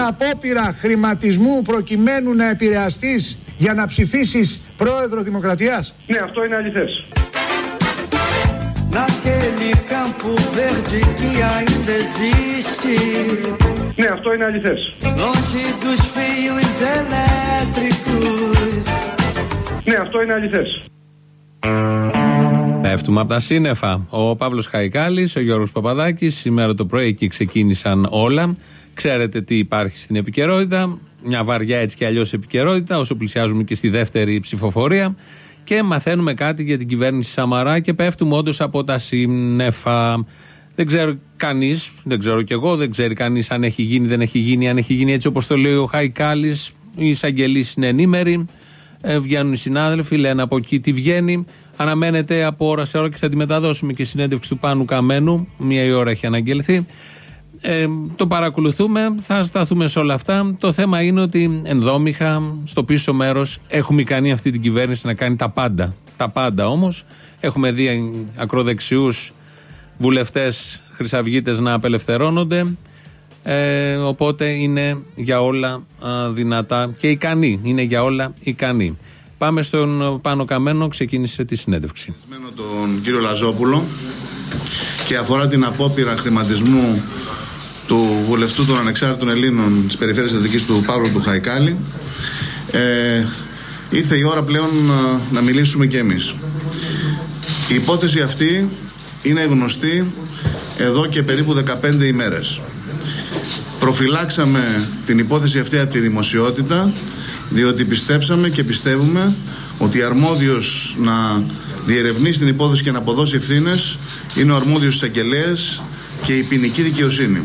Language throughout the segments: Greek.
απόπειρα χρηματισμού προκειμένου να επηρεαστείς για να ψηφίσεις πρόεδρο Δημοκρατίας? Ναι, αυτό είναι αληθές. Ναι, αυτό είναι αληθές. Ναι, αυτό είναι αληθές. Πέφτουμε από τα σύννεφα. Ο Παύλος Χαϊκάλης, ο Γιώργος Παπαδάκης. Σήμερα το πρωί εκεί ξεκίνησαν όλα. Ξέρετε τι υπάρχει στην επικαιρότητα. Μια βαριά έτσι κι αλλιώς επικαιρότητα, όσο πλησιάζουμε και στη δεύτερη ψηφοφορία. Και μαθαίνουμε κάτι για την κυβέρνηση Σαμαρά και πέφτουμε όντως από τα σύννεφα. Δεν ξέρω κανείς, δεν ξέρω κι εγώ, δεν ξέρει κανείς αν έχει γίνει, δεν έχει γίνει, αν έχει γίνει έτσι όπως το λέει ο Χαϊκάλης. Οι εισαγγελείς είναι ενήμεροι. Βγαίνουν οι συνάδελφοι, λένε από εκεί τι βγαίνει. Αναμένεται από ώρα σε ώρα και θα τη μεταδώσουμε και συνέντευξη του Πάνου Καμένου. 1 η ώρα έχει αναγγελθεί. Το παρακολουθούμε, θα σταθούμε σε όλα αυτά. Το θέμα είναι ότι ενδόμηχα στο πίσω μέρος έχουμε ικανή αυτή την κυβέρνηση να κάνει τα πάντα. Τα πάντα όμως. Έχουμε δει ακροδεξιούς βουλευτές χρυσαυγίτες να απελευθερώνονται. Οπότε είναι για όλα δυνατά και ικανή. Είναι για όλα ικανή. Πάμε στον Πάνο Καμένο, ξεκίνησε τη συνέντευξη. Τον κύριο Λαζόπουλο και αφορά την απόπειρα χρηματισμού του βουλευτού των Ανεξάρτητων Ελλήνων της Περιφέρειας Αττικής του Παύλου του Χαϊκάλη. Ήρθε η ώρα πλέον να μιλήσουμε και εμείς. Η υπόθεση αυτή είναι γνωστή εδώ και περίπου 15 ημέρες. Προφυλάξαμε την υπόθεση αυτή από τη δημοσιότητα, διότι πιστέψαμε και πιστεύουμε ότι αρμόδιος να διερευνήσει την υπόθεση και να αποδώσει ευθύνες είναι ο αρμόδιος εισαγγελέας και η ποινική δικαιοσύνη.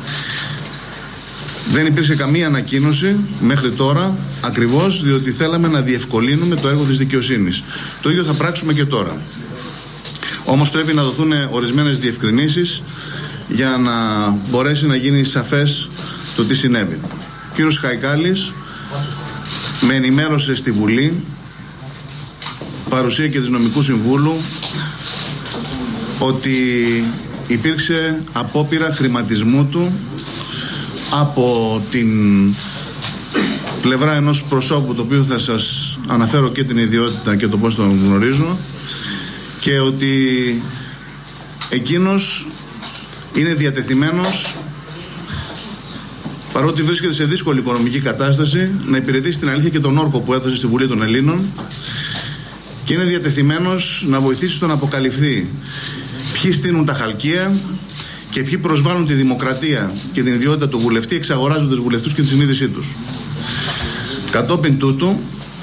Δεν υπήρξε καμία ανακοίνωση μέχρι τώρα, ακριβώς διότι θέλαμε να διευκολύνουμε το έργο της δικαιοσύνης. Το ίδιο θα πράξουμε και τώρα. Όμως πρέπει να δοθούν ορισμένες διευκρινήσεις για να μπορέσει να γίνει σαφές το τι συνέβη. Ο κύριος Χαϊκάλης με ενημέρωσε στη Βουλή, παρουσία και της νομικού συμβούλου, ότι υπήρξε απόπειρα χρηματισμού του από την πλευρά ενός προσώπου, το οποίο θα σας αναφέρω και την ιδιότητα και το πώς τον γνωρίζω, και ότι εκείνος είναι διατεθειμένος, παρότι βρίσκεται σε δύσκολη οικονομική κατάσταση, να υπηρετήσει την αλήθεια και τον όρκο που έδωσε στη Βουλή των Ελλήνων, και είναι διατεθειμένος να βοηθήσει στο να αποκαλυφθεί ποιοι στείνουν τα χαλκεία και ποιοι προσβάλλουν τη δημοκρατία και την ιδιότητα του βουλευτή, εξαγοράζοντας βουλευτούς και τη συνείδησή τους. Κατόπιν τούτου,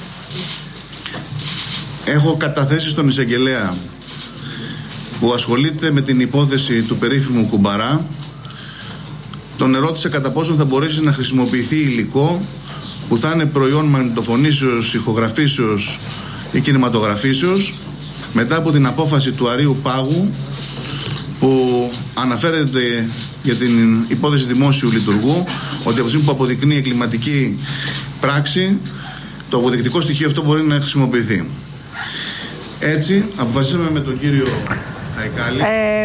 έχω καταθέσει στον εισαγγελέα που ασχολείται με την υπόθεση του περίφημου Κουμπαρά. Τον ερώτησε κατά πόσο θα μπορέσει να χρησιμοποιηθεί υλικό που θα είναι προϊόν μαγνητοφωνήσεως, ηχογραφήσεως ή κινηματογραφήσεως, μετά από την απόφαση του Αρείου Πάγου που αναφέρεται για την υπόθεση δημόσιου λειτουργού, ότι από τη στιγμή που αποδεικνύει εγκληματική πράξη, το αποδεικτικό στοιχείο αυτό μπορεί να χρησιμοποιηθεί. Έτσι αποφασίσαμε με τον κύριο Χαϊκάλη.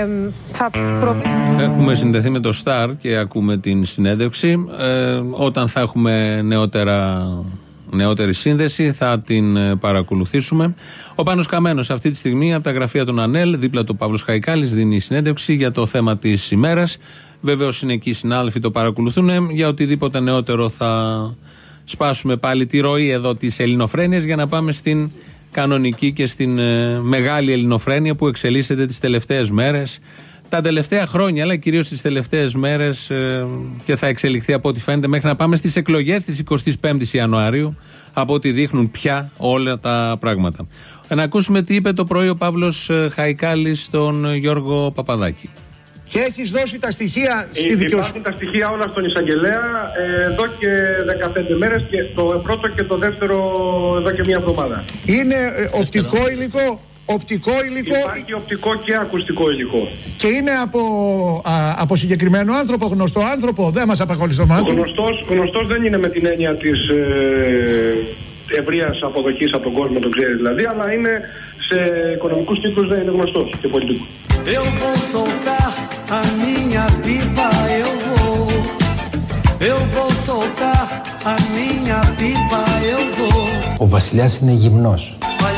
Έχουμε συνδεθεί με το Σταρ και ακούμε την συνέντευξη. Όταν θα έχουμε νεότερη σύνδεση θα την παρακολουθήσουμε. Ο Πάνος Καμένος αυτή τη στιγμή από τα γραφεία των ΑΝΕΛ, δίπλα του Παύλος Χαϊκάλης, δίνει συνέντευξη για το θέμα της ημέρας. Βεβαίως είναι εκεί οι συνάδελφοι, το παρακολουθούν. Για οτιδήποτε νεότερο θα σπάσουμε πάλι τη ροή εδώ της ελληνοφρένειας για να πάμε στην κανονική και στην μεγάλη ελληνοφρένεια που εξελίσσεται τις τελευταίες μέρες, τα τελευταία χρόνια, αλλά κυρίως τις τελευταίες μέρες, και θα εξελιχθεί από ό,τι φαίνεται μέχρι να πάμε στις εκλογές της 25ης Ιανουαρίου, από ό,τι δείχνουν πια όλα τα πράγματα. Να ακούσουμε τι είπε το πρωί ο Παύλος Χαϊκάλης στον Γιώργο Παπαδάκη. Και έχεις δώσει τα στοιχεία στη δικαιοσύνη? Υπάρχουν τα στοιχεία όλα στον εισαγγελέα εδώ και 15 μέρες, και το πρώτο και το δεύτερο εδώ και μια εβδομάδα. Είναι οπτικό υλικό? Οπτικό υλικό? Υπάρχει οπτικό και ακουστικό υλικό. Και είναι από συγκεκριμένο άνθρωπο, γνωστό άνθρωπο? Δεν μας απασχολεί στο μάτι. Γνωστός δεν είναι με την έννοια της ευρείας αποδοχής από τον κόσμο, τον ξέρει δηλαδή, αλλά είναι σε οικονομικούς κύκλους, δεν είναι γνωστός και πολιτικός. Eu vou soltar a minha pipa, eu vou Ο βασιλιάς είναι γυμνός.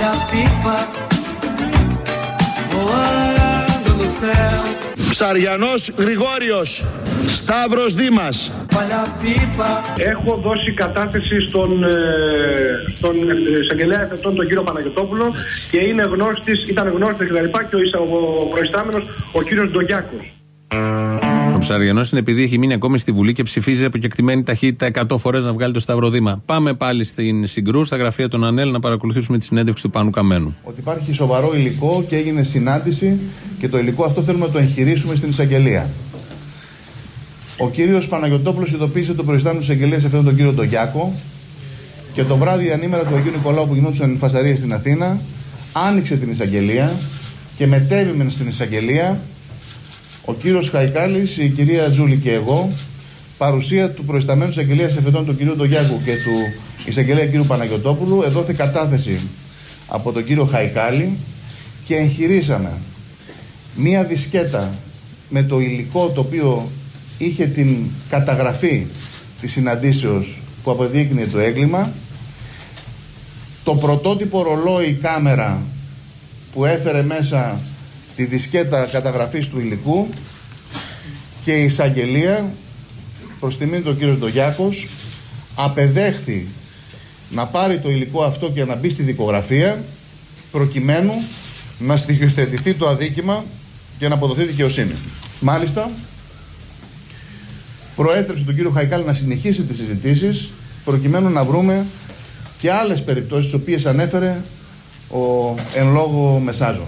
Ψαριανός Γρηγόριος, Σταύρος Δήμας. Έχω δώσει κατάθεση στον εισαγγελέα εφετών, τον κύριο Παναγιωτόπουλο, και ήταν γνώστης κτλ. Και ο προϊστάμενος, ο κύριος Ντογιάκος. Ο Ψαριανός είναι επειδή έχει μείνει ακόμη στη Βουλή και ψηφίζει από κεκτημένη ταχύτητα 100 φορές να βγάλει το Σταύρο Δήμα. Πάμε πάλι στην Συγκρού, στα γραφεία των ΑΝΕΛ, να παρακολουθήσουμε τη συνέντευξη του Πάνου Καμένου. Ότι υπάρχει σοβαρό υλικό και έγινε συνάντηση και το υλικό αυτό θέλουμε να το εγχειρήσουμε στην εισαγγελία. Ο κύριος Παναγιωτόπουλος ειδοποίησε τον προϊστάμενο της εισαγγελίας αυτόν τον κύριο Ντογιάκο και το βράδυ ανήμερα του Αγίου Νικολάου που γινόντουσαν φασαρίες στην Αθήνα, άνοιξε την εισαγγελία και μετέβημε στην εισαγγελία ο κύριος Χαϊκάλης, η κυρία Τζούλη και εγώ, παρουσία του προϊσταμένου της εισαγγελίας εφετών του κυρίου Ντογιάκου και του εισαγγελέα κύριου Παναγιωτόπουλου, εδόθη κατάθεση από τον κύριο Χαϊκάλη και εγχειρήσαμε μία δισκέτα με το υλικό το οποίο είχε την καταγραφή της συναντήσεως που αποδείκνυε το έγκλημα, το πρωτότυπο ρολόι κάμερα που έφερε μέσα τη δισκέτα καταγραφής του υλικού, και η εισαγγελία, προς τιμή του κύριος Ντογιάκος, απεδέχθη να πάρει το υλικό αυτό και να μπει στη δικογραφία προκειμένου να στοιχειοθετηθεί το αδίκημα και να αποδοθεί δικαιοσύνη. Μάλιστα, προέτρεψε τον κύριο Χαϊκάλη να συνεχίσει τις συζητήσεις προκειμένου να βρούμε και άλλες περιπτώσεις τις οποίες ανέφερε ο εν λόγω μεσάζων.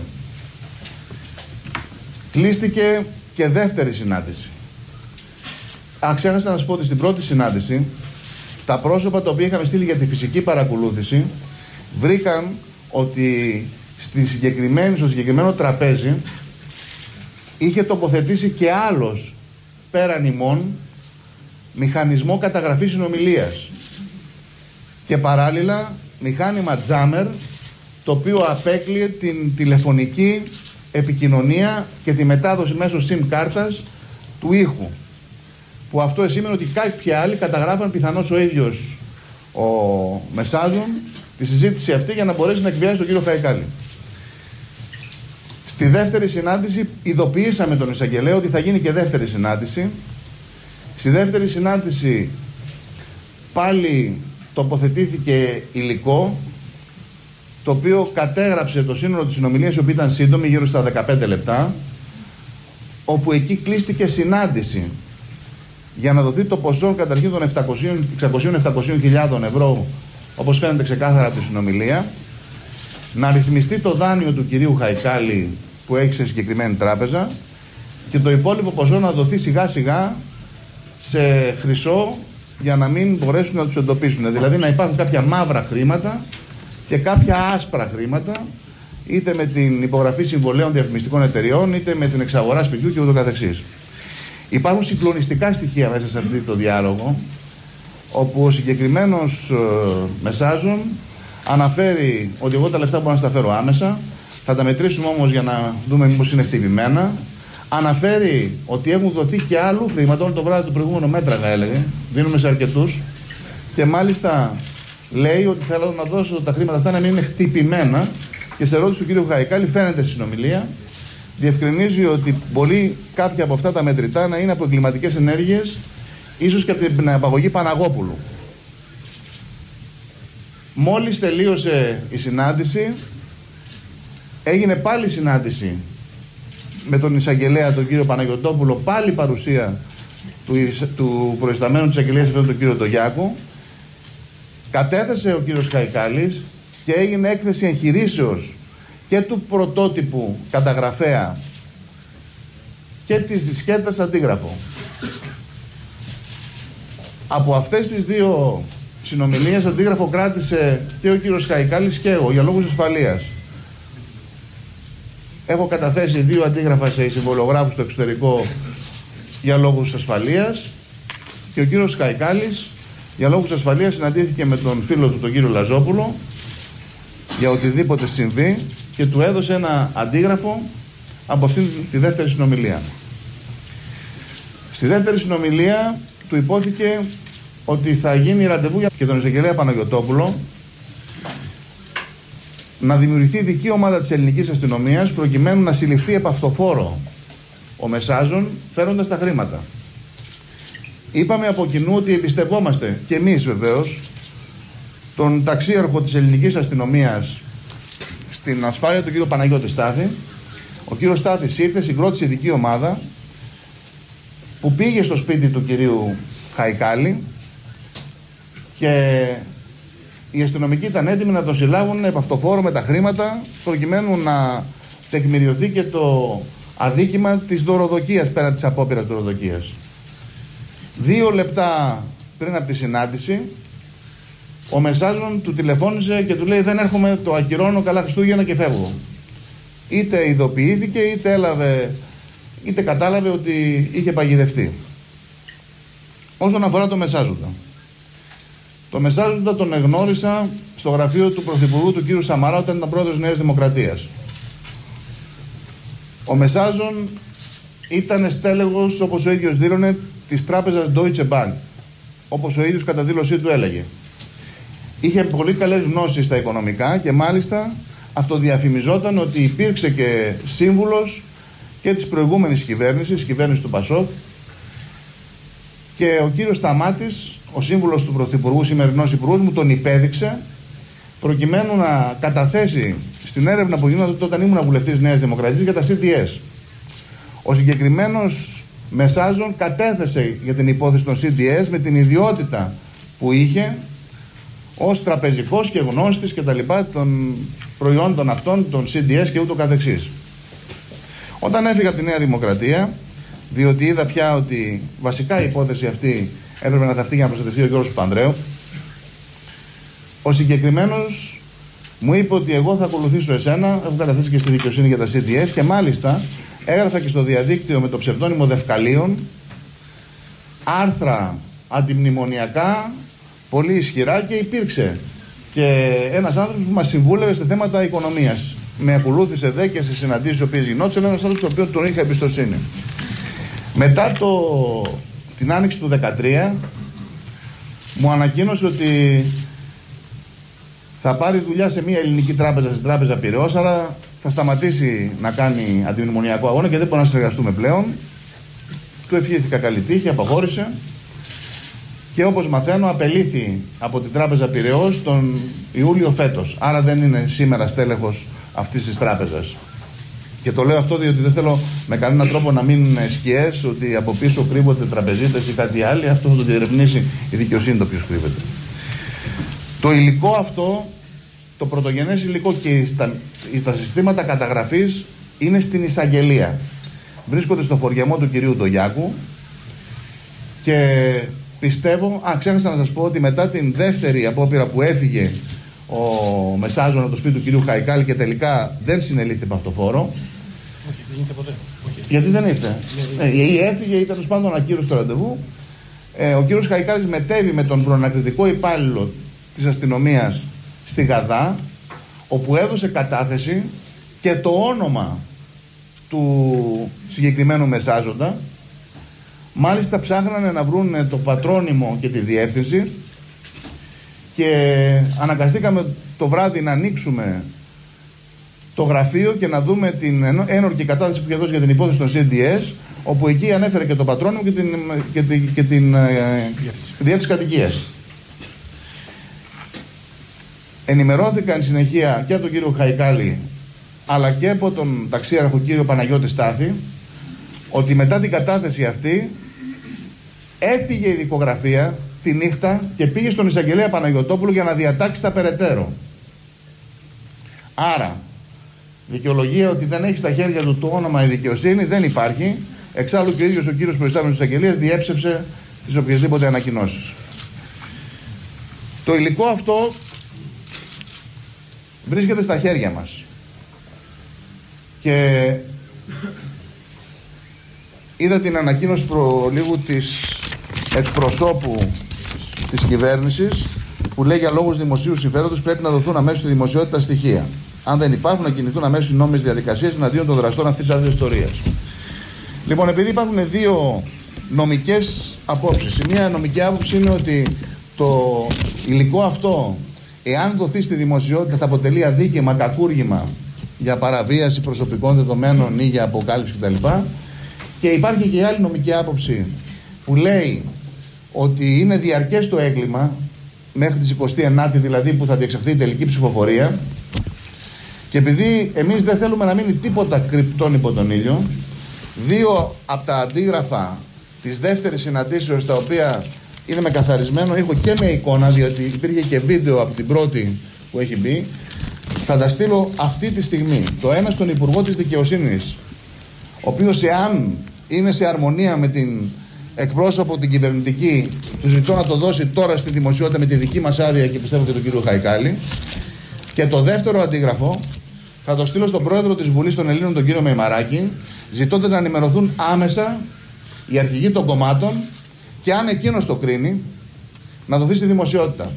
Κλείστηκε και δεύτερη συνάντηση. Ξέχασα να σας πω ότι στην πρώτη συνάντηση τα πρόσωπα τα οποία είχαμε στείλει για τη φυσική παρακολούθηση βρήκαν ότι στο συγκεκριμένο τραπέζι είχε τοποθετήσει και άλλος πέραν ημών μηχανισμό καταγραφής συνομιλίας και παράλληλα μηχάνημα τζάμερ, το οποίο απέκλειε την τηλεφωνική επικοινωνία και τη μετάδοση μέσω SIM κάρτας του ήχου, που αυτό σημαίνει ότι κάποιοι άλλοι καταγράφαν πιθανώς ο ίδιος ο μεσάζων τη συζήτηση αυτή για να μπορέσει να εκβιάσει τον κύριο Χαϊκάλη. Στη δεύτερη συνάντηση ειδοποιήσαμε τον εισαγγελέα ότι θα γίνει και δεύτερη συνάντηση. Στη δεύτερη συνάντηση πάλι τοποθετήθηκε υλικό το οποίο κατέγραψε το σύνολο της συνομιλίας, η οποία ήταν σύντομη, γύρω στα 15 λεπτά, όπου εκεί κλείστηκε συνάντηση για να δοθεί το ποσό καταρχήν των 600-700 ευρώ, όπως φαίνεται ξεκάθαρα από τη συνομιλία, να ρυθμιστεί το δάνειο του κυρίου Χαϊκάλη που έχει σε συγκεκριμένη τράπεζα και το υπόλοιπο ποσό να δοθεί σιγά σιγά σε χρυσό για να μην μπορέσουν να τους εντοπίσουν. Δηλαδή να υπάρχουν κάποια μαύρα χρήματα και κάποια άσπρα χρήματα, είτε με την υπογραφή συμβολέων διαφημιστικών εταιριών, είτε με την εξαγορά σπιτιού και ούτω καθεξής. Υπάρχουν συγκλονιστικά στοιχεία μέσα σε αυτό το διάλογο, όπου ο συγκεκριμένος μεσάζων αναφέρει ότι εγώ τα λεφτά μπορώ να στα φέρω άμεσα, θα τα μετρήσουμε όμως για να δούμε μήπως είναι χτυπημένα. Αναφέρει ότι έχουν δοθεί και άλλου χρήματα, όλο το βράδυ του προηγούμενου μέτραγα έλεγε, δίνουμε σε αρκετούς, και μάλιστα λέει ότι θέλω να δώσω τα χρήματα αυτά να μην είναι χτυπημένα, και σε ερώτηση του κ. Χαϊκάλη φαίνεται στη συνομιλία, διευκρινίζει ότι μπορεί κάποια από αυτά τα μετρητά να είναι από εγκληματικές ενέργειες, ίσως και από την απαγωγή Παναγόπουλου. Μόλις τελείωσε η συνάντηση, έγινε πάλι συνάντηση με τον εισαγγελέα, τον κύριο Παναγιωτόπουλο, πάλι παρουσία του προϊσταμένου της εισαγγελίας αυτόν τον κύριο Ντογιάκου. Κατέθεσε ο κύριος Χαϊκάλης και έγινε έκθεση εγχειρήσεως και του πρωτότυπου καταγραφέα και της δισκέτας αντίγραφο. Από αυτές τις δύο συνομιλίες αντίγραφο κράτησε και ο κύριος Χαϊκάλης και εγώ για λόγους ασφαλείας. Έχω καταθέσει 2 αντίγραφα σε συμβολογράφους στο εξωτερικό για λόγους ασφαλείας και ο κύριος Χαϊκάλης για λόγους ασφαλείας συναντήθηκε με τον φίλο του τον κύριο Λαζόπουλο για οτιδήποτε συμβεί και του έδωσε ένα αντίγραφο από αυτή τη δεύτερη συνομιλία. Στη δεύτερη συνομιλία του υπόθηκε ότι θα γίνει ραντεβού για τον εισαγγελέα Παναγιωτόπουλο να δημιουργηθεί ειδική ομάδα της ελληνικής αστυνομίας προκειμένου να συλληφθεί επ' αυτοφόρο ο Μεσάζων φέροντας τα χρήματα. Είπαμε από κοινού ότι εμπιστευόμαστε και εμείς βεβαίως τον ταξίαρχο της ελληνικής αστυνομίας στην ασφάλεια, τον κύριο Παναγιώτη Στάθη. Ο κύριος Στάθης ήρθε, συγκρότησε ειδική ομάδα που πήγε στο σπίτι του κυρίου Χαϊκάλη και οι αστυνομικοί ήταν έτοιμοι να τον συλλάβουν επ' αυτοφόρο με τα χρήματα προκειμένου να τεκμηριωθεί και το αδίκημα της δωροδοκίας πέρα της απόπειρας δωροδοκίας. 2 λεπτά πριν από τη συνάντηση ο Μεσάζων του τηλεφώνησε και του λέει δεν έρχομαι, το ακυρώνω, καλά Χριστούγεννα και φεύγω. Είτε ειδοποιήθηκε είτε κατάλαβε ότι είχε παγιδευτεί. Όσον αφορά το Μεσάζοντα. Το Μεσάζοντα τον εγνώρισα στο γραφείο του Πρωθυπουργού του κ. Σαμαρά όταν ήταν πρόεδρος Νέας Δημοκρατίας. Ο Μεσάζων ήταν στέλεχος, όπως ο ίδιος δήλωνε, της τράπεζας Deutsche Bank, όπως ο ίδιος κατά δήλωσή του έλεγε. Είχε πολύ καλές γνώσεις στα οικονομικά και μάλιστα αυτοδιαφημιζόταν ότι υπήρξε και σύμβουλος και της προηγούμενης κυβέρνησης του Πασόκ, και ο κύριος Σταμάτης, ο σύμβουλος του Πρωθυπουργού, σημερινός υπουργός, μου τον υπέδειξε προκειμένου να καταθέσει στην έρευνα που γινόταν όταν ήμουν βουλευτής Νέας Δημοκρατίας για τα CDS. Ο συγκεκριμένος Μεσάζων κατέθεσε για την υπόθεση των CDS με την ιδιότητα που είχε ως τραπεζικός και γνώστης και τα λοιπά των προϊόντων αυτών, των CDS και ούτω καθεξής. Όταν έφυγα από τη Νέα Δημοκρατία, διότι είδα πια ότι βασικά η υπόθεση αυτή έπρεπε να ταυτεί για να προστατευτεί ο Γιώργος Παπανδρέου, ο συγκεκριμένος μου είπε ότι εγώ θα ακολουθήσω εσένα, έχω καταθέσει και στη δικαιοσύνη για τα CDS και μάλιστα έγραφα και στο διαδίκτυο με το ψευδόνυμο Δευκαλίων άρθρα αντιμνημονιακά πολύ ισχυρά και υπήρξε και ένας άνθρωπος που μας συμβούλευε σε θέματα οικονομίας. Με ακολούθησε δε και σε συναντήσεις οι οποίες γινόντουσαν, ένας άνθρωπος στον οποίο τον είχα εμπιστοσύνη. Μετά την άνοιξη του 2013 μου ανακοίνωσε ότι θα πάρει δουλειά σε μια ελληνική τράπεζα, στην Τράπεζα Πειραιώς, αλλά θα σταματήσει να κάνει αντιμνημονιακό αγώνα και δεν μπορεί να συνεργαστούμε πλέον. Του ευχήθηκα καλή τύχη, αποχώρησε και όπως μαθαίνω απελήθη από την Τράπεζα Πειραιώς τον Ιούλιο φέτος. Άρα δεν είναι σήμερα στέλεχος αυτής της τράπεζας. Και το λέω αυτό διότι δεν θέλω με κανέναν τρόπο να μείνουν σκιές ότι από πίσω κρύβονται τραπεζίτες ή κάτι άλλο. Αυτό θα το διερευνήσει η δικαιοσύνη το ποιος κρύβεται. Το υλικό αυτό, το πρωτογενές υλικό και τα συστήματα καταγραφής είναι στην εισαγγελία. Βρίσκονται στο φοριαμό του κυρίου Ντογιάκου και πιστεύω, ξέχασα να σας πω ότι μετά την δεύτερη απόπειρα που έφυγε ο Μεσάζων από το σπίτι του κυρίου Χαϊκάλη και τελικά δεν συνελήφθη από αυτοφόρο. Όχι, δεν ήρθε ποτέ. Γιατί δεν ήρθε. Ή έφυγε ή τέλος πάντων ακύρωσε το ραντεβού. Ο κύριος Χαϊκάλης μετέβη με τον προανακριτικό υπάλληλο της αστυνομίας στη Γαδά, όπου έδωσε κατάθεση και το όνομα του συγκεκριμένου Μεσάζοντα. Μάλιστα ψάχνανε να βρουν το πατρόνυμο και τη διεύθυνση και αναγκαστήκαμε το βράδυ να ανοίξουμε το γραφείο και να δούμε την ένορκη κατάθεση που είχε δώσει για την υπόθεση των CDS, όπου εκεί ανέφερε και το πατρόνυμο και την διεύθυνση κατοικίας. Ενημερώθηκα εν συνεχεία και από τον κύριο Χαϊκάλη αλλά και από τον ταξίαρχο κύριο Παναγιώτη Στάθη ότι μετά την κατάθεση αυτή έφυγε η δικογραφία τη νύχτα και πήγε στον εισαγγελέα Παναγιωτόπουλο για να διατάξει τα περαιτέρω. Άρα, δικαιολογία ότι δεν έχει στα χέρια του το όνομα η δικαιοσύνη δεν υπάρχει. Εξάλλου και ο ίδιος ο κύριος προϊστάμενος της εισαγγελίας διέψευσε τις οποιασδήποτε ανακοινώσεις. Το υλικό αυτό βρίσκεται στα χέρια μας. Και είδα την ανακοίνωση προλίγου της εκπροσώπου της κυβέρνησης που λέει για λόγους δημοσίου συμφέροντος πρέπει να δοθούν αμέσως στη δημοσιότητα στοιχεία. Αν δεν υπάρχουν, να κινηθούν αμέσως οι νόμιμες διαδικασίες εναντίον των δραστών αυτής της άδειας ιστορίας. Λοιπόν, επειδή υπάρχουν δύο νομικές απόψεις. Η μία νομική άποψη είναι ότι το υλικό αυτό, εάν δοθεί στη δημοσιότητα, θα αποτελεί αδίκημα, κακούργημα για παραβίαση προσωπικών δεδομένων ή για αποκάλυψη κτλ. Και υπάρχει και η άλλη νομική άποψη που λέει ότι είναι διαρκές το έγκλημα μέχρι τις 29η, δηλαδή που θα διεξαχθεί η τελική ψηφοφορία, και επειδή εμείς δεν θέλουμε να μείνει τίποτα κρυπτόν υπό τον ήλιο, 2 από τα αντίγραφα της δεύτερης συναντήσεως, τα οποία είναι με καθαρισμένο ήχο και με εικόνα, διότι υπήρχε και βίντεο από την πρώτη που έχει μπει, θα τα στείλω αυτή τη στιγμή. Το ένα στον Υπουργό της Δικαιοσύνης, ο οποίος, εάν είναι σε αρμονία με την εκπρόσωπο την κυβερνητική, του ζητώ να το δώσει τώρα στη δημοσιότητα με τη δική μας άδεια και πιστεύω και τον κύριο Χαϊκάλη. Και το δεύτερο αντίγραφο θα το στείλω στον πρόεδρο της Βουλής των Ελλήνων, τον κύριο Μεϊμαράκη, ζητώντας να ενημερωθούν άμεσα οι αρχηγοί των κομμάτων και αν εκείνος το κρίνει, να δοθεί στη δημοσιότητα.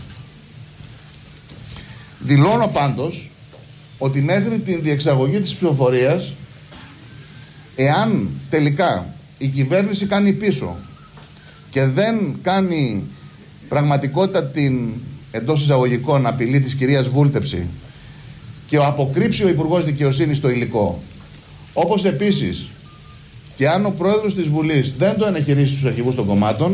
Δηλώνω πάντως ότι μέχρι την διεξαγωγή της ψηφοφορίας, εάν τελικά η κυβέρνηση κάνει πίσω και δεν κάνει πραγματικότητα την εντός εισαγωγικών απειλή της κυρίας βούλτεψη και αποκρύψει ο Υπουργός Δικαιοσύνης το υλικό, όπως επίσης και αν ο Πρόεδρος της Βουλής δεν το αναχειρήσει στους αρχηγούς των κομμάτων,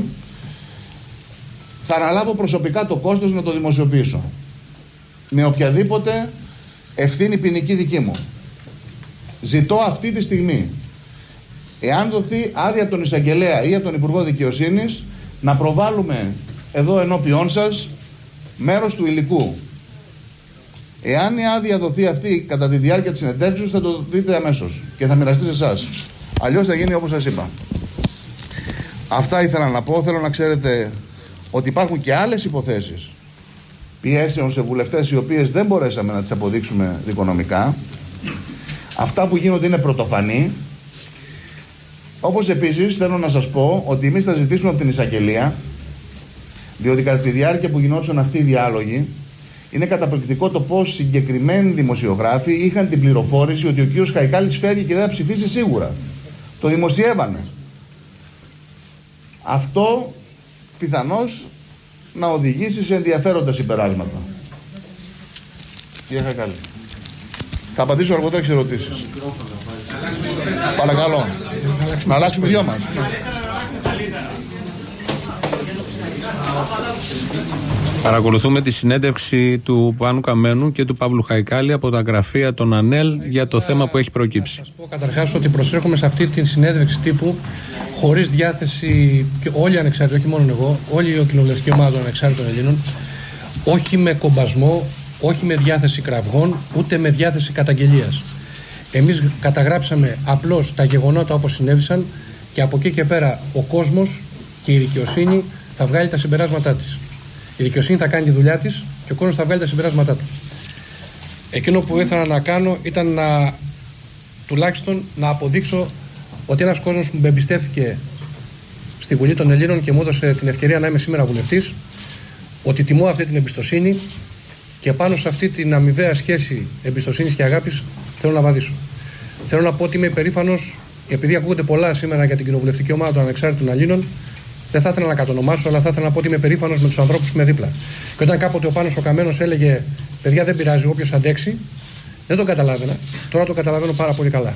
θα αναλάβω προσωπικά το κόστος να το δημοσιοποιήσω με οποιαδήποτε ευθύνη ποινική δική μου. Ζητώ αυτή τη στιγμή, εάν δοθεί άδεια από τον εισαγγελέα ή από τον Υπουργό Δικαιοσύνης, να προβάλλουμε εδώ ενώπιόν σας μέρος του υλικού. Εάν η άδεια δοθεί αυτή κατά τη διάρκεια της συνεντεύξεως, θα το δείτε αμέσως και θα μοιραστεί σε εσάς. Αλλιώς θα γίνει όπως σας είπα. Αυτά ήθελα να πω. Θέλω να ξέρετε ότι υπάρχουν και άλλες υποθέσεις πιέσεων σε βουλευτές, οι οποίες δεν μπορέσαμε να τις αποδείξουμε δικονομικά. Αυτά που γίνονται είναι πρωτοφανή. Όπως επίσης θέλω να σας πω ότι εμείς θα ζητήσουμε από την εισαγγελία, διότι κατά τη διάρκεια που γινόντουσαν αυτοί οι διάλογοι, είναι καταπληκτικό το πώς συγκεκριμένοι δημοσιογράφοι είχαν την πληροφόρηση ότι ο κύριος Χαϊκάλης φεύγει και δεν θα ψηφίσει σίγουρα. Το δημοσιεύανε. Αυτό πιθανώς να οδηγήσει σε ενδιαφέροντα συμπεράσματα. Κύριε Χαϊκάλη, θα απαντήσω αργότερα στις ερωτήσεις. Παρακαλώ. Να αλλάξουμε δυο μας. Παρακολουθούμε τη συνέντευξη του Πάνου Καμένου και του Παύλου Χαϊκάλη από τα γραφεία των ΑΝΕΛ για το θέμα που έχει προκύψει. Να σας πω καταρχάς ότι προσέρχομαι σε αυτή τη συνέντευξη τύπου χωρίς διάθεση, και όλοι οι ανεξάρτητοι, όχι μόνο εγώ, όλη η κοινοβουλευτική ομάδα των ανεξάρτητων Ελλήνων, όχι με κομπασμό, όχι με διάθεση κραυγών, ούτε με διάθεση καταγγελίας. Εμείς καταγράψαμε απλώς τα γεγονότα όπως συνέβησαν και από εκεί και πέρα ο κόσμος και η δικαιοσύνη θα βγάλει τα συμπεράσματά της. Η δικαιοσύνη θα κάνει τη δουλειά της και ο κόσμος θα βγάλει τα συμπεράσματά του. Εκείνο που ήθελα να κάνω ήταν τουλάχιστον να αποδείξω ότι ένας κόσμος που με εμπιστεύτηκε στη Βουλή των Ελλήνων και μου έδωσε την ευκαιρία να είμαι σήμερα βουλευτής, ότι τιμώ αυτή την εμπιστοσύνη και πάνω σε αυτή την αμοιβαία σχέση εμπιστοσύνης και αγάπης θέλω να βαδίσω. Θέλω να πω ότι είμαι υπερήφανος, επειδή ακούγονται πολλά σήμερα για την κοινοβουλευτική ομάδα των ανεξάρτητων Ελλήνων. Δεν θα ήθελα να κατονομάσω, αλλά θα ήθελα να πω ότι είμαι περήφανος με τους ανθρώπους που είμαι δίπλα. Και όταν κάποτε ο Πάνος ο Καμένος έλεγε «Παιδιά, δεν πειράζει, όποιος αντέξει», δεν τον καταλάβαινα. Τώρα το καταλαβαίνω πάρα πολύ καλά.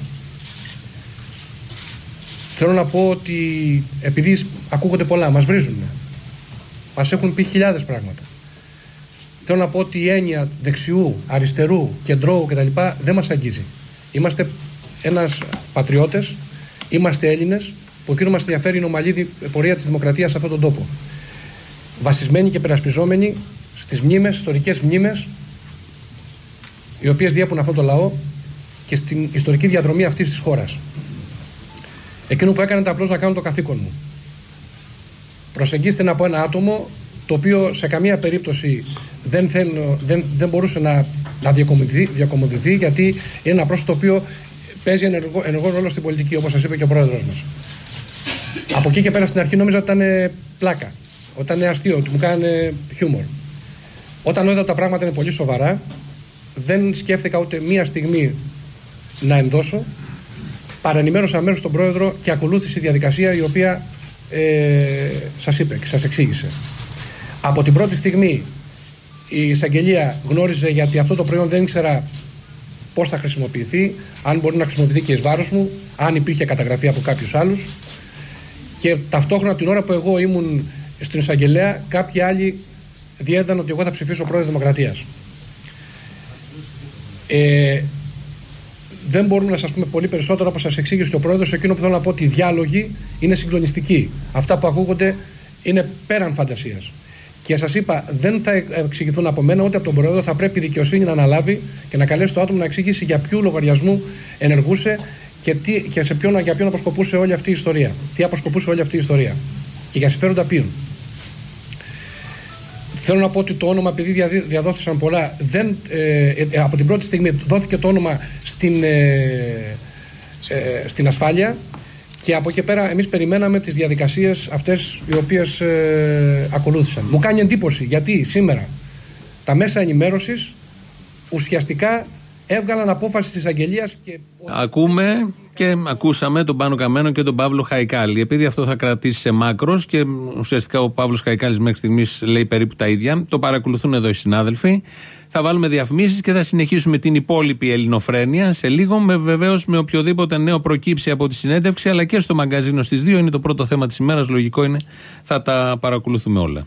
Θέλω να πω ότι επειδή ακούγονται πολλά, μας βρίζουν. Μας έχουν πει χιλιάδες πράγματα. Θέλω να πω ότι η έννοια δεξιού, αριστερού, κεντρώου κτλ. Δεν μας αγγίζει. Είμαστε ένας πατριώτες, είμαστε Έλληνες. Που εκείνο μας ενδιαφέρει είναι η ομαλή πορεία της δημοκρατίας σε αυτόν τον τόπο. Βασισμένοι και περασπιζόμενοι στις μνήμες, ιστορικές μνήμες, οι οποίες διέπουν αυτόν τον λαό και στην ιστορική διαδρομή αυτής της χώρας. Εκείνο που έκανα ήταν απλώς να κάνω το καθήκον μου. Προσεγγίστε από ένα άτομο το οποίο σε καμία περίπτωση δεν μπορούσε να διακομωδηθεί, γιατί είναι ένα πρόσωπο το οποίο παίζει ενεργό ρόλο στην πολιτική, όπως σας είπε και ο πρόεδρος μας. Από εκεί και πέρα στην αρχή νόμιζα ότι ήταν πλάκα, ότι ήταν αστείο, ότι μου κάνανε χιούμορ. Όταν είδα ότι τα πράγματα είναι πολύ σοβαρά, δεν σκέφτηκα ούτε μία στιγμή να ενδώσω. Παρενημέρωσα αμέσως τον πρόεδρο και ακολούθησε η διαδικασία η οποία σας είπε και σας εξήγησε. Από την πρώτη στιγμή η εισαγγελία γνώριζε, γιατί αυτό το προϊόν δεν ήξερα πώς θα χρησιμοποιηθεί, αν μπορεί να χρησιμοποιηθεί και εις βάρος μου, αν υπήρχε καταγραφή από κάποιους άλλους, και ταυτόχρονα την ώρα που εγώ ήμουν στην εισαγγελέα, κάποιοι άλλοι διέδαν ότι εγώ θα ψηφίσω πρόεδρο Δημοκρατίας. Δεν μπορούμε να σας πούμε πολύ περισσότερο, όπως σας εξήγησε ο πρόεδρος. Εκείνο που θέλω να πω, ότι οι διάλογοι είναι συγκλονιστικοί. Αυτά που ακούγονται είναι πέραν φαντασίας. Και σας είπα, δεν θα εξηγηθούν από μένα ούτε από τον πρόεδρο. Θα πρέπει η δικαιοσύνη να αναλάβει και να καλέσει το άτομο να εξηγήσει για ποιου λογαριασμού ενεργούσε και για ποιον αποσκοπούσε όλη αυτή η ιστορία. Τι αποσκοπούσε όλη αυτή η ιστορία και για συμφέροντα ποιον. Θέλω να πω ότι το όνομα, επειδή διαδόθησαν πολλά, από την πρώτη στιγμή δόθηκε το όνομα στην ασφάλεια, και από εκεί πέρα εμείς περιμέναμε τις διαδικασίες αυτές οι οποίες ακολούθησαν. Μου κάνει εντύπωση γιατί σήμερα τα μέσα ενημέρωσης ουσιαστικά έβγαλαν απόφαση της αγγελίας. Ακούμε και ακούσαμε τον Πάνο Καμένο και τον Παύλο Χαϊκάλη. Επειδή αυτό θα κρατήσει σε μάκρος και ουσιαστικά ο Παύλος Χαϊκάλης μέχρι στιγμής λέει περίπου τα ίδια, το παρακολουθούν εδώ οι συνάδελφοι. Θα βάλουμε διαφημίσεις και θα συνεχίσουμε την υπόλοιπη ελληνοφρένεια σε λίγο, βεβαίως με οποιοδήποτε νέο προκύψει από τη συνέντευξη, αλλά και στο μαγκαζίνο στις 2 είναι το πρώτο θέμα της ημέρας. Λογικό είναι, θα τα παρακολουθούμε όλα.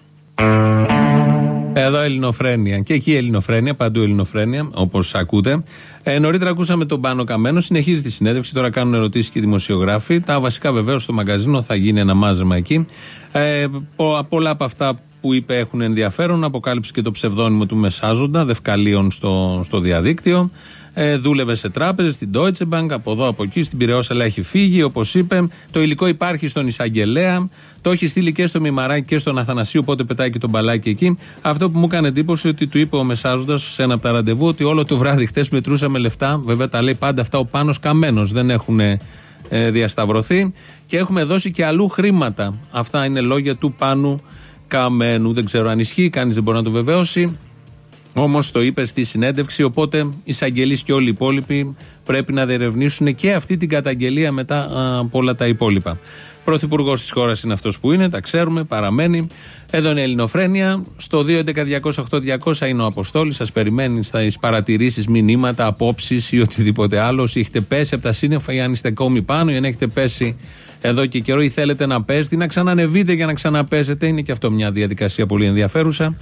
Εδώ ελληνοφρένεια και εκεί ελληνοφρένεια, παντού ελληνοφρένεια, όπως ακούτε. Νωρίτερα ακούσαμε τον Πάνο Καμένο, συνεχίζει τη συνέντευξη, τώρα κάνουν ερωτήσεις και οι δημοσιογράφοι. Τα βασικά βεβαίως στο μαγκαζίνο, θα γίνει ένα μάζεμα εκεί. Πολλά από αυτά που είπε έχουν ενδιαφέρον. Αποκάλυψε και το ψευδόνυμο του μεσάζοντα, δευκαλίων στο διαδίκτυο. Δούλευε σε τράπεζες, στην Deutsche Bank, από εδώ από εκεί, στην Πειραιώς, αλλά έχει φύγει, όπως είπε. Το υλικό υπάρχει στον εισαγγελέα. Το έχει στείλει και στο Μημαράκη και στον Αθανασίου, οπότε πετάει και τον μπαλάκι εκεί. Αυτό που μου έκανε εντύπωση, ότι του είπε ο μεσάζοντας σε ένα από τα ραντεβού, ότι όλο το βράδυ χτες μετρούσαμε λεφτά. Βέβαια τα λέει πάντα αυτά ο Πάνος Καμένος, δεν έχουν διασταυρωθεί. Και έχουμε δώσει και αλλού χρήματα. Αυτά είναι λόγια του Πάνου Καμένου. Δεν ξέρω αν ισχύει, κανείς δεν μπορεί να το βεβαιώσει. Όμως το είπε στη συνέντευξη, οπότε οι εισαγγελείς και όλοι οι υπόλοιποι πρέπει να διερευνήσουν και αυτή την καταγγελία μετά από όλα τα υπόλοιπα. Πρωθυπουργός της χώρας είναι αυτός που είναι, τα ξέρουμε, παραμένει. Εδώ είναι η ελληνοφρένεια. Στο 2.11.208.200 είναι ο Αποστόλης. Σας περιμένει στις παρατηρήσεις, μηνύματα, απόψεις ή οτιδήποτε άλλο. Όσοι έχετε πέσει από τα σύννεφα ή αν είστε ακόμη πάνω, ή αν έχετε πέσει εδώ και καιρό ή θέλετε να πέσετε ή να ξανανεβείτε για να ξαναπέσετε. Είναι και αυτό μια διαδικασία πολύ ενδιαφέρουσα.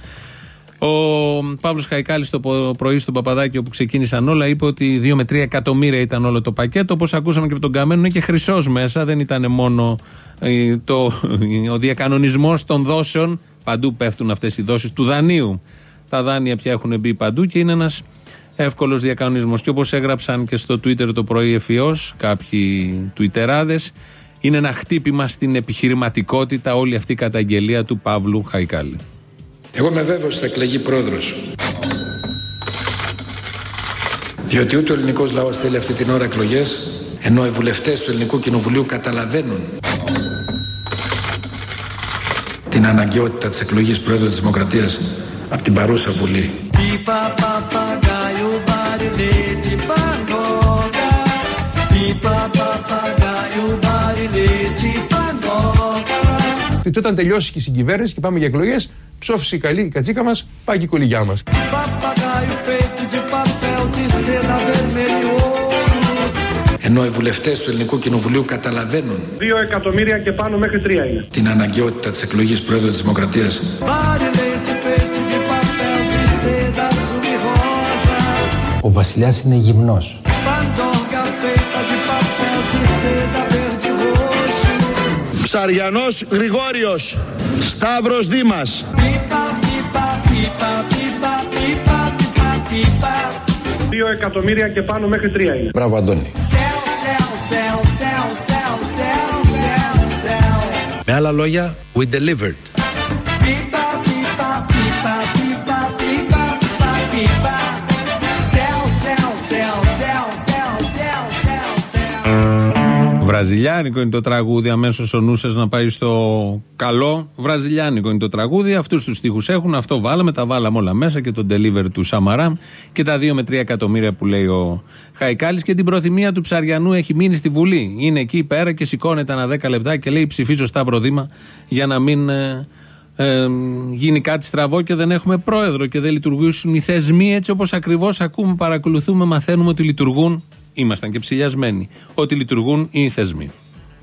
Ο Παύλος Χαϊκάλης το πρωί στον Παπαδάκη, όπου ξεκίνησαν όλα, είπε ότι 2 με 3 εκατομμύρια ήταν όλο το πακέτο. Όπως ακούσαμε και από τον Καμένο, είναι και χρυσός μέσα. Δεν ήταν μόνο ο διακανονισμός των δόσεων. Παντού πέφτουν αυτές οι δόσεις του δανείου. Τα δάνεια πια έχουν μπει παντού και είναι ένας εύκολος διακανονισμός. Και όπως έγραψαν και στο Twitter το πρωί ευφυώς κάποιοι τουιτεράδες, είναι ένα χτύπημα στην επιχειρηματικότητα όλη αυτή η καταγγελία του Παύλου Χαϊκάλη. Εγώ είμαι βέβαιος θα εκλεγεί πρόεδρος. Διότι ούτε ο ελληνικός λαός θέλει αυτή την ώρα εκλογές, ενώ οι βουλευτές του Ελληνικού Κοινοβουλίου καταλαβαίνουν την αναγκαιότητα της εκλογής πρόεδρου της Δημοκρατίας από την παρούσα Βουλή. Και όταν τελειώσει και η συγκυβέρνηση και πάμε για εκλογές, ψόφισε η κατσίκα μας, πάει και η κολυγιά μας. Ενώ οι βουλευτές του Ελληνικού Κοινοβουλίου καταλαβαίνουν 2 εκατομμύρια και πάνω μέχρι 3 είναι την αναγκαιότητα της εκλογής πρόεδρου της Δημοκρατίας. Ο βασιλιάς είναι γυμνός. Ψαριανός Γρηγόριος, Σταύρος Δήμας. 2 εκατομμύρια και πάνω μέχρι 3 είναι. Μπράβο Αντώνη. Με άλλα λόγια, we delivered. Βραζιλιάνικο είναι το τραγούδι. Αμέσως ο νους σας να πάει στο καλό. Βραζιλιάνικο είναι το τραγούδι. Αυτούς τους στίχους έχουν. Αυτό βάλαμε. Τα βάλαμε όλα μέσα και το deliver του Σαμαρά. Και τα 2 με 3 εκατομμύρια που λέει ο Χαϊκάλης. Και την προθυμία του Ψαριανού έχει μείνει στη Βουλή. Είναι εκεί πέρα και σηκώνεται ανά 10 λεπτά και λέει: ψηφίζω Σταύρο Δήμα για να μην γίνει κάτι στραβό και δεν έχουμε πρόεδρο και δεν λειτουργήσουν οι θεσμοί έτσι όπως ακριβώς ακούμε, παρακολουθούμε, μαθαίνουμε ότι λειτουργούν. Ήμασταν και ψηλιασμένοι ότι λειτουργούν οι θεσμοί.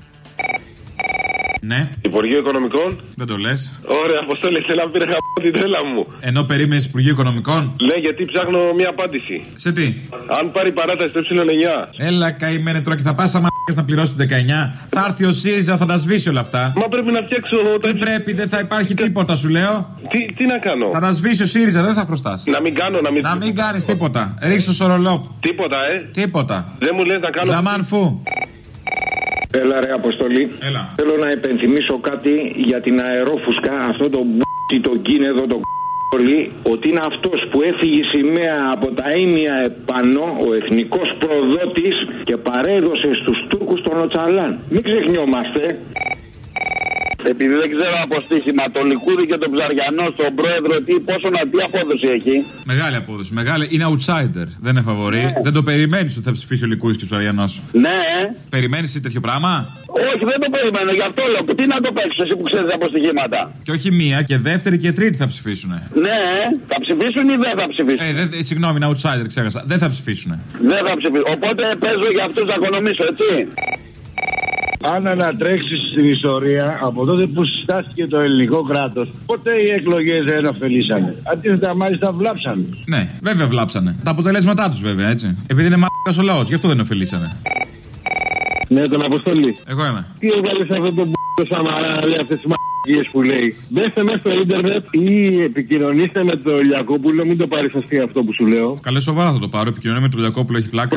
Ναι. Υπουργείο Οικονομικών. Δεν το λες. Ωραία, Αποστόλη, θέλω να πήρε την τρέλα μου. Ενώ περίμενες Υπουργείο Οικονομικών. Ναι, γιατί ψάχνω μια απάντηση. Σε τι? Αν πάρει παράταση το ε9. Έλα, καημένε τώρα και θα πας αμάρκες να πληρώσει 19. Θα έρθει ο ΣΥΡΙΖΑ, θα τα σβήσει όλα αυτά. Μα πρέπει να φτιάξω. Δεν πρέπει, δεν θα υπάρχει τίποτα, σου λέω. Τι να κάνω? Θα τα σβήσει ο ΣΥΡΙΖΑ, δεν θα χρωστάς. Να μην κάνω, να μην κάνεις τίποτα. Ρίξε το σορολόπ. Τίποτα, Τίποτα. Δεν μου λες να κάνω. Ζαμάν φου. Έλα ρε Αποστολή. Έλα. Θέλω να υπενθυμίσω κάτι για την αερόφουσκα, αυτό το το κίνεδο, το ότι είναι αυτός που έφυγε σημαία από τα ίμια επάνω, ο εθνικός προδότης, και παρέδωσε στους Τούρκους τον Οτσαλάν. Μην ξεχνιόμαστε. Επειδή δεν ξέρω από στοίχημα, το Λικούδι και τον Ψαριανό στον πρόεδρο, τι απόδοση έχει? Μεγάλη απόδοση. Μεγάλη. Είναι outsider. Δεν είναι φαβορί. Ναι. Δεν το περιμένεις ότι θα ψηφίσει ο Λικούδης και ο Ψαριανός. Ναι. Περιμένεις τέτοιο πράγμα? Όχι, δεν το περιμένω. Γι' αυτό λέω. Τι να το παίξω, εσύ που ξέρεις από στοιχήματα? Και όχι μία, και δεύτερη και τρίτη θα ψηφίσουν. Ναι, θα ψηφίσουν ή δεν θα ψηφίσουν? Συγγνώμη, είναι outsider, ξέχασα. Δεν θα ψηφίσουν. Δεν θα ψηφίσουν. Οπότε παίζω για αυτούς να οικονομήσω, έτσι. Αν ανατρέξεις στην ιστορία, από τότε που συστάθηκε το ελληνικό κράτος, ποτέ οι εκλογές δεν ωφελήσανε. Αντίθετα, μάλιστα βλάψανε. Ναι, βέβαια βλάψανε. Τα αποτελέσματά τους, βέβαια, έτσι. Επειδή είναι μαλάκας ο λαός, γι' αυτό δεν ωφελήσανε. Ναι, τον Αποστολή. Εγώ είμαι. Τι έβαλε αυτό το Σαμαρά να λέει αυτές τις μαλακίες που λέει? Μπέστε μέσα στο ίντερνετ ή επικοινωνήστε με τον Λιακόπουλο, μην το πάρεις αστεία αυτό που σου λέω. Καλέ, σοβαρά θα το πάρω. Επικοινωνία με τον Λιακόπουλο, έχει πλάκα.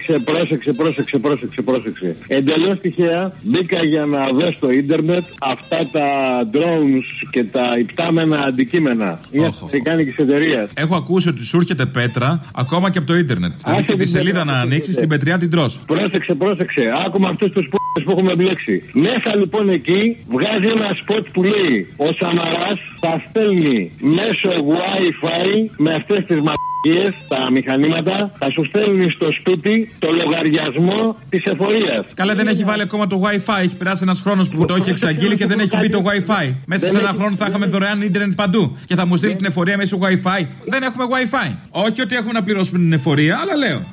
Πρόσεξε. Εντελώς τυχαία μπήκα για να δω στο ίντερνετ αυτά τα drones και τα υπτάμενα αντικείμενα. Είναι αφρικάνικης εταιρείας. Έχω ακούσει ότι σου έρχεται πέτρα ακόμα και από το ίντερνετ. Δηλαδή και τη σελίδα να ανοίξει, την πετριά την τρως. Πρόσεξε. Άκουμα αυτούς τους που έχουμε μπλέξει. Μέσα λοιπόν εκεί βγάζει ένα σποτ που λέει: ο Σαμαράς θα στέλνει μέσω Wi-Fi με αυτές τις μαλακίες, τα μηχανήματα, θα σου στέλνει στο σπίτι το λογαριασμό της εφορίας. Καλά, δεν έχει βάλει ακόμα το Wi-Fi. Έχει περάσει ένας χρόνος που το έχει εξαγγείλει και δεν έχει μπει το Wi-Fi. Μέσα σε ένα χρόνο θα είχαμε δωρεάν ίντερνετ παντού και θα μου στείλει την εφορία μέσω Wi-Fi. Δεν έχουμε Wi-Fi. Όχι ότι έχουμε να πληρώσουμε την εφορία, αλλά λέω.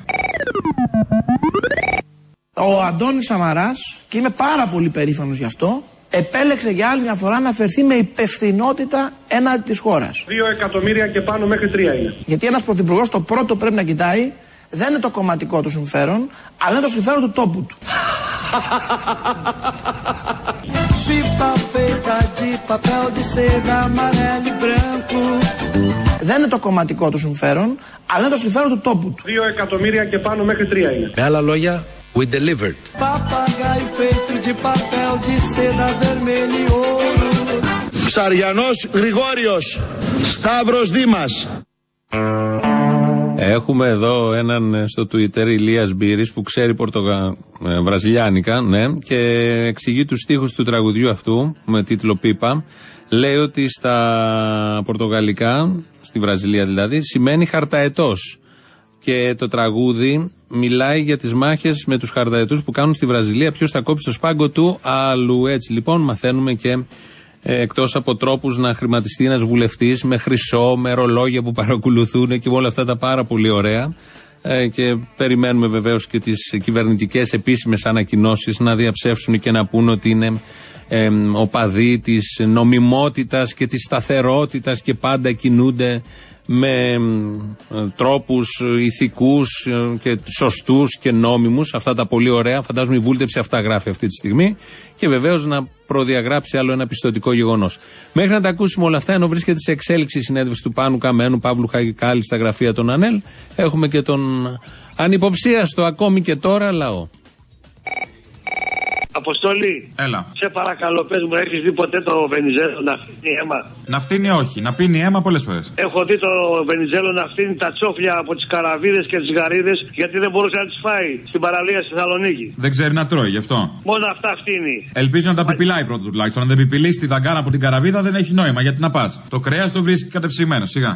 Ο Αντώνης Σαμαράς, και είμαι πάρα πολύ περήφανος γι' αυτό, επέλεξε για άλλη μια φορά να φερθεί με υπευθυνότητα έναντι της χώρας. 2 εκατομμύρια και πάνω μέχρι 3 είναι. Γιατί ένας πρωθυπουργός το πρώτο πρέπει να κοιτάει δεν είναι το κομματικό του συμφέρον, αλλά είναι το συμφέρον του τόπου του. Δεν είναι το κομματικό του συμφέρον, αλλά είναι το συμφέρον του τόπου του. 2 εκατομμύρια και πάνω μέχρι 3 είναι. Με άλλα λόγια, we delivered. Ψαριανός Γρηγόριος, Σταύρος Δήμας. Έχουμε εδώ έναν στο Twitter, Ηλίας Μπύρης, που ξέρει βραζιλιάνικα, ναι, και εξηγεί τους στίχους του τραγουδιού αυτού με τίτλο Πίπα. Λέει ότι στα πορτογαλικά, στη Βραζιλία δηλαδή, σημαίνει χαρταετός. Και το τραγούδι μιλάει για τις μάχες με τους χαρταετούς που κάνουν στη Βραζιλία. Ποιος θα κόψει το σπάγκο του άλλου. Έτσι λοιπόν μαθαίνουμε και εκτός από τρόπους να χρηματιστεί ένας βουλευτής με χρυσό, με ρολόγια που παρακολουθούν και όλα αυτά τα πάρα πολύ ωραία. Και περιμένουμε βεβαίως και τις κυβερνητικές επίσημες ανακοινώσεις να διαψεύσουν και να πούν ότι είναι οπαδοί της νομιμότητας και της σταθερότητας και πάντα κινούνται με τρόπους ηθικούς και σωστούς και νόμιμους. Αυτά τα πολύ ωραία. Φαντάζομαι η βούλτεψη αυτά γράφει αυτή τη στιγμή. Και βεβαίως να προδιαγράψει άλλο ένα πιστωτικό γεγονός. Μέχρι να τα ακούσουμε όλα αυτά, ενώ βρίσκεται σε εξέλιξη η συνέντευξη του Πάνου Καμένου, Παύλου Χαϊκάλη στα γραφεία των ΑΝΕΛ, έχουμε και τον ανυποψίαστο ακόμη και τώρα λαό. Αποστολή. Έλα. Σε παρακαλώ, πες μου, έχεις δει ποτέ το Βενιζέλο να φτύνει αίμα? Να φτύνει όχι, να πίνει αίμα πολλές φορές. Έχω δει το Βενιζέλο να φτύνει τα τσόφλια από τις καραβίδες και τις γαρίδες, γιατί δεν μπορούσε να τις φάει στην παραλία στη Θεσσαλονίκη. Δεν ξέρει να τρώει γι' αυτό. Μόνο αυτά φτύνει. Ελπίζω να τα πιπιλάει πρώτα τουλάχιστον. Αν δεν πιπιλήσει τη δαγκάρα από την καραβίδα δεν έχει νόημα. Γιατί να πας. Το κρέας το βρίσκει κατεψυγμένο, σιγά.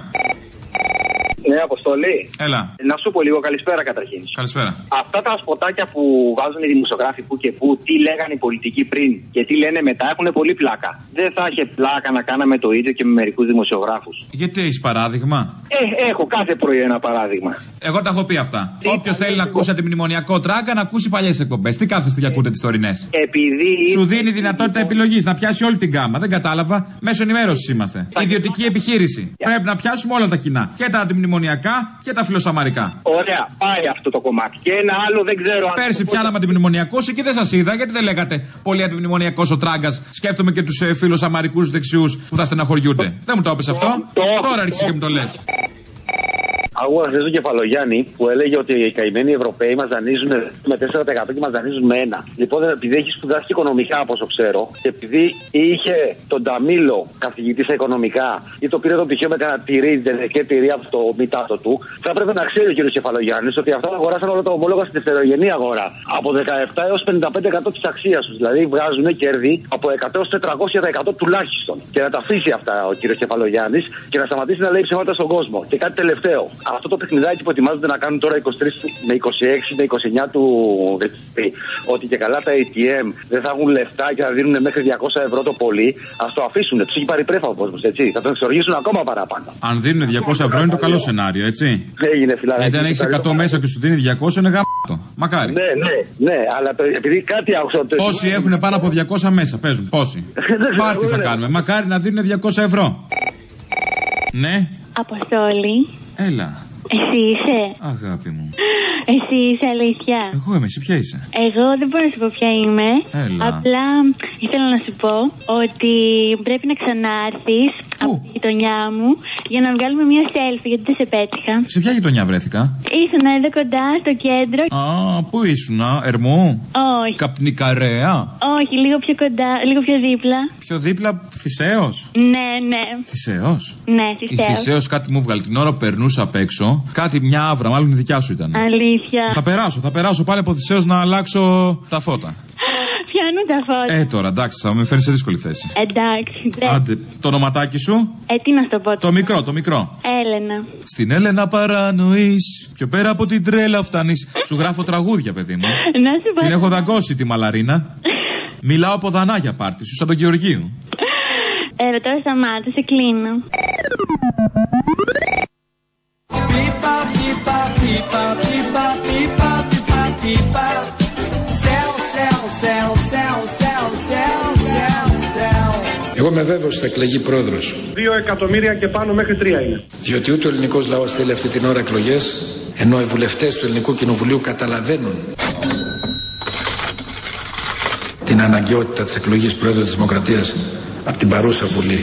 Ναι, Αποστολή. Έλα. Να σου πω λίγο, καλησπέρα καταρχήν. Καλησπέρα. Αυτά τα σποτάκια που βάζουν οι δημοσιογράφοι που και που, τι λέγανε οι πολιτικοί πριν και τι λένε μετά, έχουν πολύ πλάκα. Δεν θα είχε πλάκα να κάναμε το ίδιο και με μερικούς δημοσιογράφους. Γιατί έχεις παράδειγμα? Έχω κάθε πρωί ένα παράδειγμα. Εγώ τα έχω πει αυτά. Όποιος θέλει να ακούσει τη μνημονιακό τράγκα, να ακούσει παλιές εκπομπές. Τι κάθεστε και ακούτε τις τωρινές? Επειδή. Σου δίνει δυνατότητα επιλογής να πιάσει όλη την γκάμα. Δεν κατάλαβα. Μέσω ενημέρωσης είμαστε. Ιδιωτική επιχείρηση. Πρέπει να πιάσουμε όλα τα κοινά. Και τα αντιμνημονιακά και τα φιλοσαμαρικά. Ωραία, πάει αυτό το κομμάτι. Και ένα άλλο δεν ξέρω αν. Πέρσι πιάναμε αντιμνημονιακό και δεν σας είδα, γιατί δεν λέγατε πολύ αντιμνημονιακός ο Τράγκας. Σκέφτομαι και τους φιλοσαμαρικούς δεξιούς που θα στεναχωριούνται. Δεν μου το έπεσε αυτό. Τώρα άρχισε και μου το λες. Άκουγα χθες τον Κεφαλογιάννη που έλεγε ότι οι καημένοι Ευρωπαίοι μας δανείζουν με 4% και μας δανείζουν με 1. Λοιπόν, επειδή έχει σπουδάσει οικονομικά, από όσο ξέρω, και επειδή είχε τον Ταμίλο καθηγητή στα οικονομικά ή το πήρε το πτυχίο με κανένα τυρί, και τυρί από το μητάτο του, θα έπρεπε να ξέρει ο κ. Κεφαλογιάννης ότι αυτά αγοράσαν όλο το ομόλογο στη δευτερογενή αγορά. Από 17 έως 55% της αξίας τους. Δηλαδή βγάζουν κέρδη από 100 έως 400% τουλάχιστον. Και να τα αφήσει αυτά ο κ. Κεφαλογιάννης και να σταματήσει να λέει ψέματα στον κόσμο. Και κάτι τελευταίο. Αυτό το παιχνιδάκι που ετοιμάζονται να κάνουν τώρα 23 με 26 με 29 του Δεκέμβρη, ότι και καλά τα ATM δεν θα έχουν λεφτά και θα δίνουν μέχρι 200 ευρώ το πολύ, ας το αφήσουν. Ψυχή παρυπρέφα ο κόσμος, έτσι. Θα τον εξοργήσουν ακόμα παραπάνω. Αν δίνουν 200 ευρώ είναι το καλό σενάριο, έτσι. Έγινε, φιλαράκι. Γιατί αν έχεις 100 μέσα και σου δίνει 200 είναι γαμπτό. Μακάρι. Ναι, αλλά επειδή κάτι άκουσα. Πόσοι έχουν πάνω από 200 μέσα, παίζουν. Πόσοι. Πάρτι θα κάνουμε. Μακάρι να δίνουν 200 ευρώ. Ναι. Αποστόλη. Έλα. Εσύ είσαι. Αγάπη μου. Εσύ είσαι αλήθεια. Εγώ είμαι, εσύ ποια είσαι? Εγώ δεν μπορώ να σου πω ποια είμαι. Έλα. Απλά ήθελα να σου πω ότι πρέπει να ξανάρθεις από τη γειτονιά μου για να βγάλουμε μια selfie, γιατί δεν σε πέτυχα. Σε ποια γειτονιά βρέθηκα? Ήσουνα εδώ κοντά στο κέντρο. Α, πού ήσουνα, Ερμού? Όχι. Καπνικαρέα? Όχι, λίγο πιο κοντά, λίγο πιο δίπλα. Πιο δίπλα, Θησέως? Ναι, ναι. Θησέως? Ναι, Θησέως. Η Θησέως κάτι μου βγάλει την ώρα που περνούσα απ' έξω. Κάτι μια άβρα, μάλλον η δικιά σου ήταν. Αλήθεια. Θα περάσω πάλι από Θησέως να αλλάξω τα φώτα. Πιανού τα φώτα. Τώρα εντάξει, θα με φέρει σε δύσκολη θέση. Εντάξει. Άντε, το ονοματάκι σου? Τι να στο πω. Το μικρό. Έλενα. Στην Έλενα παρανοείς, πιο πέρα από την τρέλα φτάνεις. Σου γράφω τραγούδια, παιδί μου. Να σου πω. Την έχω δαγκώσει τη μαλαρίνα. Μιλάω από δανάγια πάρτι σου, σαν τον Γεωργίου. Τώρα σταμάτησε, κλείνω. Pipa, pipa, pipa, pipa, pipa, pipa, pipa. Céu, céu, céu, céu, céu, céu, céu, céu. Εγώ είμαι βέβαιος ότι θα εκλεγεί πρόεδρος. 2 εκατομμύρια και πάνω μέχρι 3 είναι. Διότι ούτε ο ελληνικός λαός θέλει αυτή την ώρα εκλογές, ενώ οι βουλευτές του Ελληνικού Κοινοβουλίου καταλαβαίνουν την αναγκαιότητα της εκλογής πρόεδρου της Δημοκρατίας από την παρούσα Βουλή.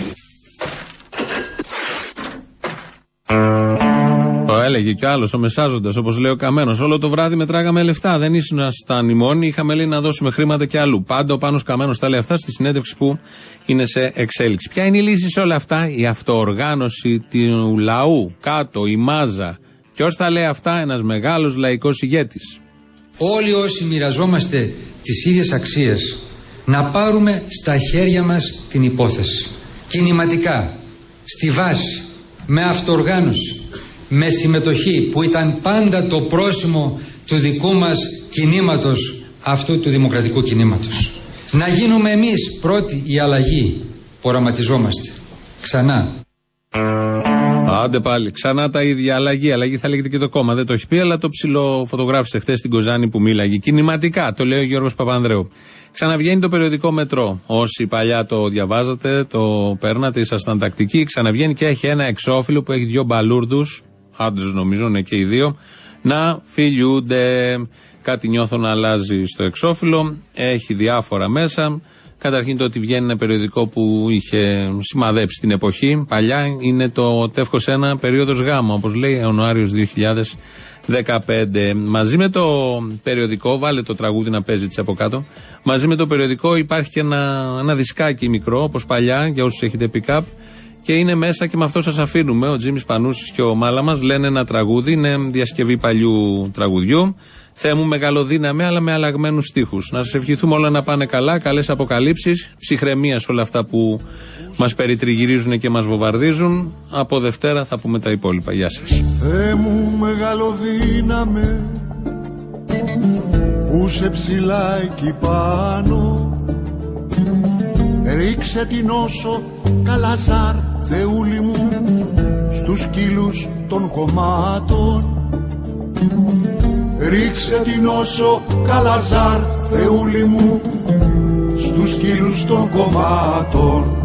Το έλεγε κι άλλος, ο Μεσάζοντας, όπως λέει ο Καμένος. Όλο το βράδυ μετράγαμε λεφτά. Δεν ήσουν στα νημόνι, είχαμε λέει να δώσουμε χρήματα και αλλού. Πάντα ο Πάνος Καμένος τα λέει αυτά στη συνέντευξη που είναι σε εξέλιξη. Ποια είναι η λύση σε όλα αυτά? Η αυτοοργάνωση του λαού. Κάτω, η μάζα. Ποιος τα λέει αυτά? Ένας μεγάλος λαϊκός ηγέτης. Όλοι όσοι μοιραζόμαστε τις ίδιες αξίες, να πάρουμε στα χέρια μας την υπόθεση. Κινηματικά, στη βάση, με αυτοοργάνωση, με συμμετοχή που ήταν πάντα το πρόσημο του δικού μας κινήματος, αυτού του δημοκρατικού κινήματος. Να γίνουμε εμείς πρώτοι η αλλαγή που οραματιζόμαστε. Ξανά. Άντε πάλι, ξανά τα ίδια. Αλλαγή θα λέγεται και το κόμμα. Δεν το έχει πει, αλλά το ψιλοφωτογράφησε χθες στην Κοζάνη που μίλαγε. Κινηματικά, το λέει ο Γιώργος Παπανδρέου. Ξαναβγαίνει το περιοδικό Μετρό. Όσοι παλιά το διαβάζατε, το παίρνατε, ήσασταν τακτικοί. Ξαναβγαίνει και έχει ένα εξώφυλλο που έχει 2 μπαλούρδους, άντρες νομίζω, είναι και οι 2, να φιλιούνται. Κάτι νιώθω να αλλάζει στο εξώφυλλο. Έχει διάφορα μέσα. Καταρχήν το ότι βγαίνει ένα περιοδικό που είχε σημαδέψει την εποχή παλιά είναι το Τεύχος 1 περίοδος Γ, όπως λέει, Ιανουάριος 15. Μαζί με το περιοδικό, βάλε το τραγούδι να παίζει από κάτω. Μαζί με το περιοδικό υπάρχει και ένα δισκάκι μικρό, όπως παλιά, για όσους έχετε pick-up. Και είναι μέσα και με αυτό σας αφήνουμε. Ο Τζίμις Πανούσης και ο Μάλαμας λένε ένα τραγούδι, είναι διασκευή παλιού τραγουδιού. Θεέ μου μεγαλοδύναμη, αλλά με αλλαγμένους στίχους. Να σας ευχηθούμε όλα να πάνε καλά, καλές αποκαλύψεις, ψυχραιμία σε όλα αυτά που μας περιτριγυρίζουν και μας βομβαρδίζουν. Από Δευτέρα θα πούμε τα υπόλοιπα. Γεια σας. Θεέ μου μεγαλοδύναμε, που σε ψηλά εκεί πάνω, ρίξε την όσο Καλαζάρ, Θεούλη μου, στους σκύλους των κομμάτων. Ρίξε την όσο Καλαζάρ, Θεούλη μου, στους σκύλους των κομμάτων.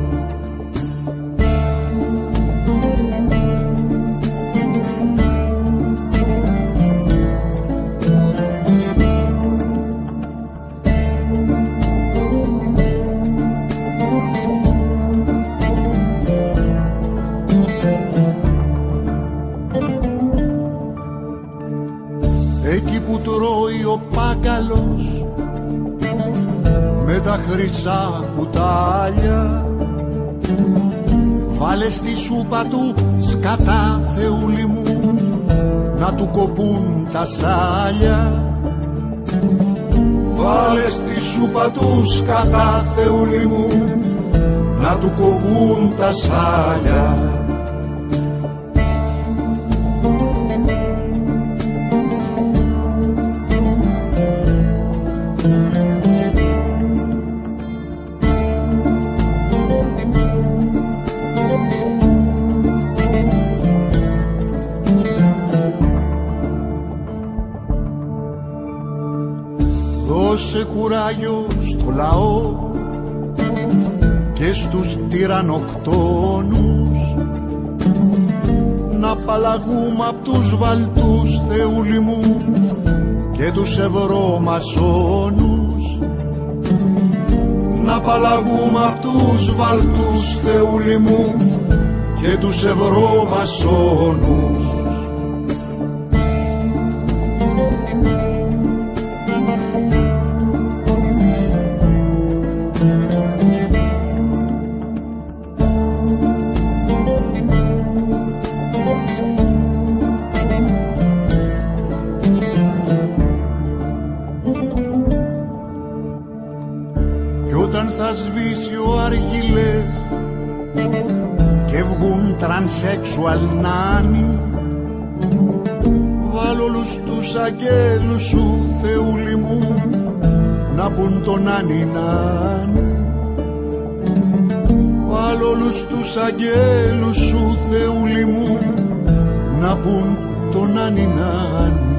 Με τα χρυσά κουτάλια, βάλε στη σούπα του σκατά, Θεούλη μου, να του κοπούν τα σάλια. Βάλε στη σούπα του σκατά, Θεούλη μου, να του κοπούν τα σάλια. Δώσε κουράγιο στο λαό και στους τυραννοκτόνους, να απαλλαγούμε απ' τους βαλτούς, Θεούλη μου, και τους ευρωμασόνους. Να απαλλαγούμε απ' τους βαλτούς, Θεούλη μου, και τους ευρωμασόνους. Τρανσέξουαλ νάνι, βάλ' όλους τους αγγέλους σου, Θεούλη μου, να πουν το νάνι νάνι. Βάλ' όλους τους αγγέλους σου, Θεούλη μου, να πουν το νάνι νάνι.